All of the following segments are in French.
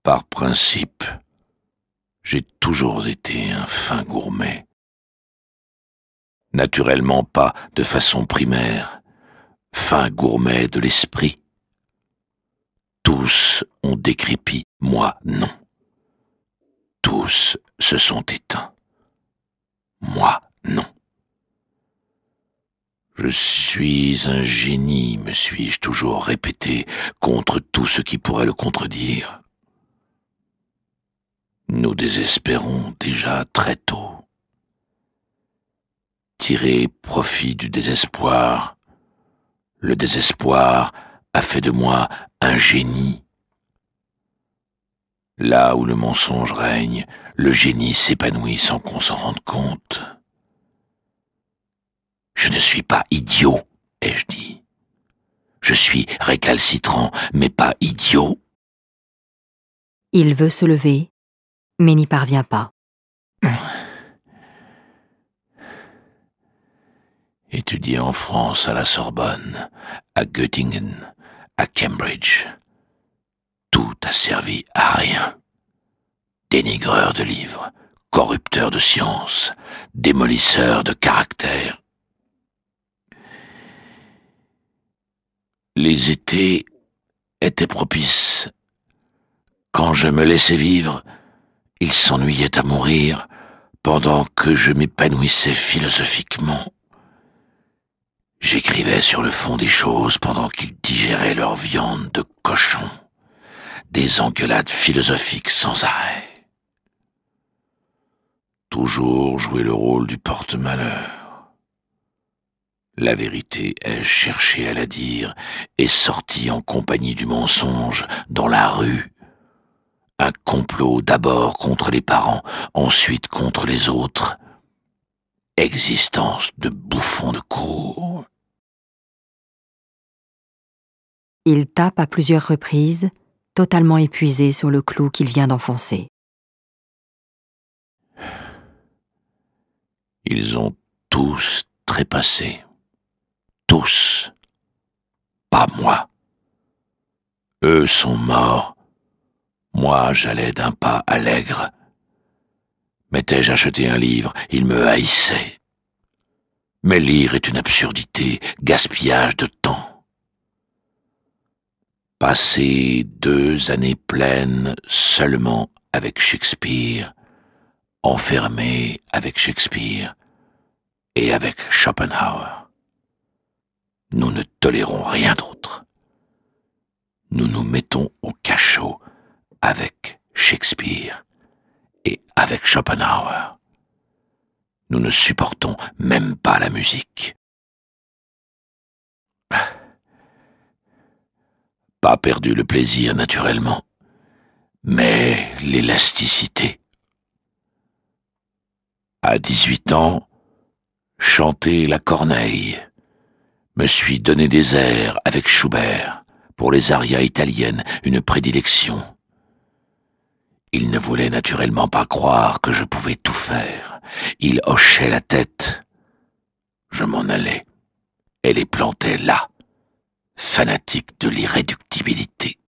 Par principe, j'ai toujours été un fin gourmet. Naturellement pas de façon primaire, fin gourmet de l'esprit. Tous ont décrépi, moi non. Tous se sont éteints. Moi non. Je suis un génie, me suis-je toujours répété, contre tout ce qui pourrait le contredire. Nous désespérons déjà très tôt. Tirer profit du désespoir. Le désespoir a fait de moi un génie. Là où le mensonge règne, le génie s'épanouit sans qu'on s'en rende compte. Je ne suis pas idiot, ai-je dit. Je suis récalcitrant, mais pas idiot. Il veut se lever, mais n'y parvient pas. Étudié en France à la Sorbonne, à Göttingen, à Cambridge. Tout a servi à rien. Dénigreur de livres, corrupteur de sciences, démolisseur de caractère. Les étés étaient propices. Quand je me laissais vivre, ils s'ennuyaient à mourir pendant que je m'épanouissais philosophiquement. J'écrivais sur le fond des choses pendant qu'ils digéraient leur viande de cochon. Des engueulades philosophiques sans arrêt. Toujours jouer le rôle du porte-malheur. La vérité, ai-je cherché à la dire, est sortie en compagnie du mensonge dans la rue. Un complot d'abord contre les parents, ensuite contre les autres. Existence de bouffon de cour. Il tape à plusieurs reprises, totalement épuisé sur le clou qu'il vient d'enfoncer. Ils ont tous trépassé. Tous. Pas moi. Eux sont morts. Moi, j'allais d'un pas allègre. M'étais-je acheté un livre, ils me haïssaient. Mais lire est une absurdité, gaspillage de temps. Passer 2 années pleines seulement avec Shakespeare, enfermé avec Shakespeare et avec Schopenhauer. Nous ne tolérons rien d'autre. Nous nous mettons au cachot avec Shakespeare et avec Schopenhauer. Nous ne supportons même pas la musique. Pas perdu le plaisir naturellement, mais l'élasticité. À 18 ans, chanter la corneille. Me suis donné des airs avec Schubert, pour les arias italiennes, une prédilection. Il ne voulait naturellement pas croire que je pouvais tout faire. Il hochait la tête. Je m'en allais et les plantais là, fanatique de l'irréductibilité.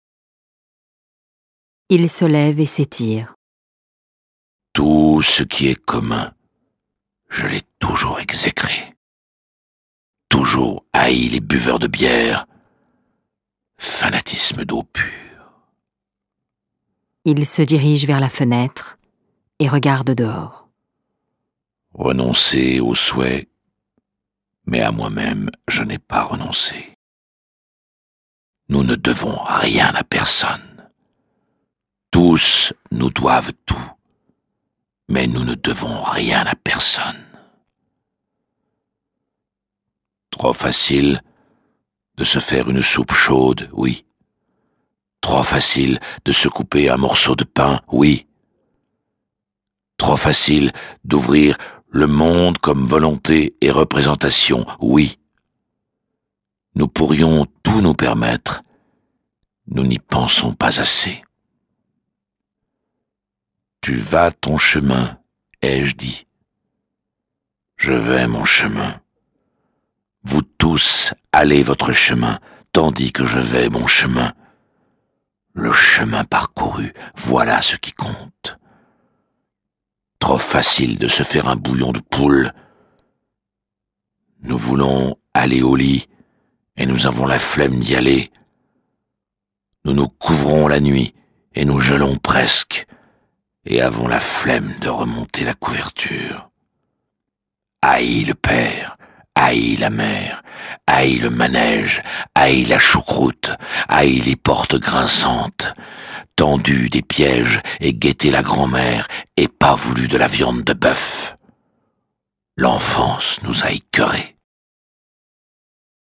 Il se lève et s'étire. Tout ce qui est commun, je l'ai toujours exécré. Toujours haï les buveurs de bière. Fanatisme d'eau pure. Il se dirige vers la fenêtre et regarde dehors. Renoncer au souhait, mais à moi-même, je n'ai pas renoncé. Nous ne devons rien à personne. Tous nous doivent tout, mais nous ne devons rien à personne. Trop facile de se faire une soupe chaude, oui. Trop facile de se couper un morceau de pain, oui. Trop facile d'ouvrir le monde comme volonté et représentation, oui. Nous pourrions tout nous permettre. Nous n'y pensons pas assez. Tu vas ton chemin, ai-je dit. Je vais mon chemin. Vous tous allez votre chemin, tandis que je vais mon chemin. Le chemin parcouru, voilà ce qui compte. Trop facile de se faire un bouillon de poule. Nous voulons aller au lit, et nous avons la flemme d'y aller. Nous nous couvrons la nuit, et nous gelons presque, et avons la flemme de remonter la couverture. Haï le père, haï la mère, haï le manège, haï la choucroute, haï les portes grinçantes, tendu des pièges et guetté la grand-mère, et pas voulu de la viande de bœuf. L'enfance nous a écœurés.